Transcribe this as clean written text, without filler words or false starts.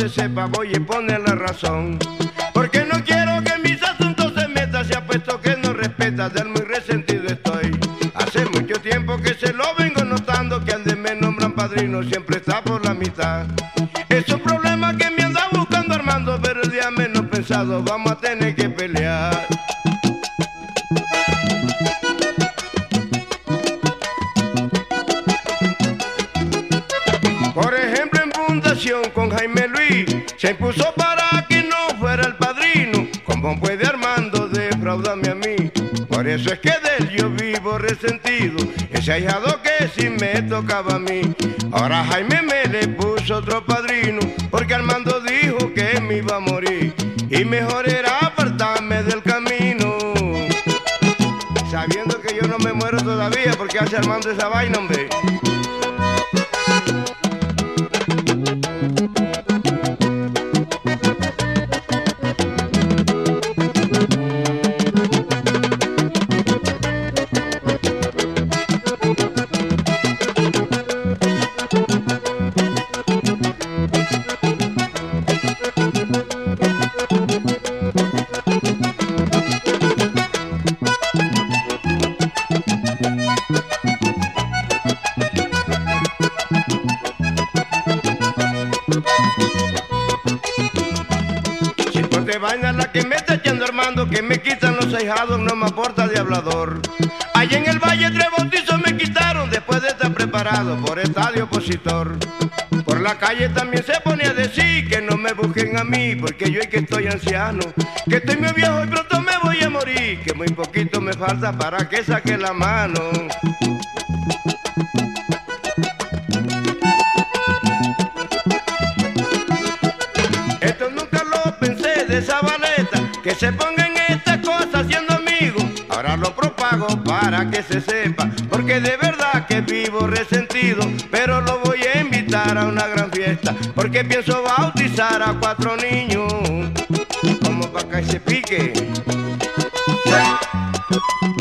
se sepa, voy a poner la razón. Porque no quiero que en mis asuntos se meta, se ha puesto que no respeta, del muy resentido estoy. Hace mucho tiempo que se lo vengo notando, que al de me nombran padrino siempre está por la mitad. Es un problema que me anda buscando Armando, pero el día menos pensado vamos a tener que pelear. Por ejemplo, en fundación con Jaime Luis se impuso para que no fuera el padrino. ¿Cómo puede Armando defraudarme a mí? Por eso es que de él yo vivo resentido, ese ahijado que sí me tocaba a mí. Ahora Jaime me le puso otro padrino, porque Armando dijo que me iba a morir, y mejor era apartarme del camino, sabiendo que yo no me muero todavía, porque hace Armando esa vaina, hombre. De vaina la que me está echando Armando, que me quitan los ahijados, no me aporta de hablador. Allá en el valle 3 bautizos me quitaron después de estar preparado por estadio opositor. Por la calle también se pone a decir que no me busquen a mí, porque yo es que estoy anciano, que estoy muy viejo y pronto me voy a morir, que muy poquito me falta para que saque la mano. De esa baleta, que se pongan estas cosas siendo amigos. Ahora lo propago para que se sepa, porque de verdad que vivo resentido. Pero lo voy a invitar a una gran fiesta, porque pienso bautizar a 4 niños, como para que se pique.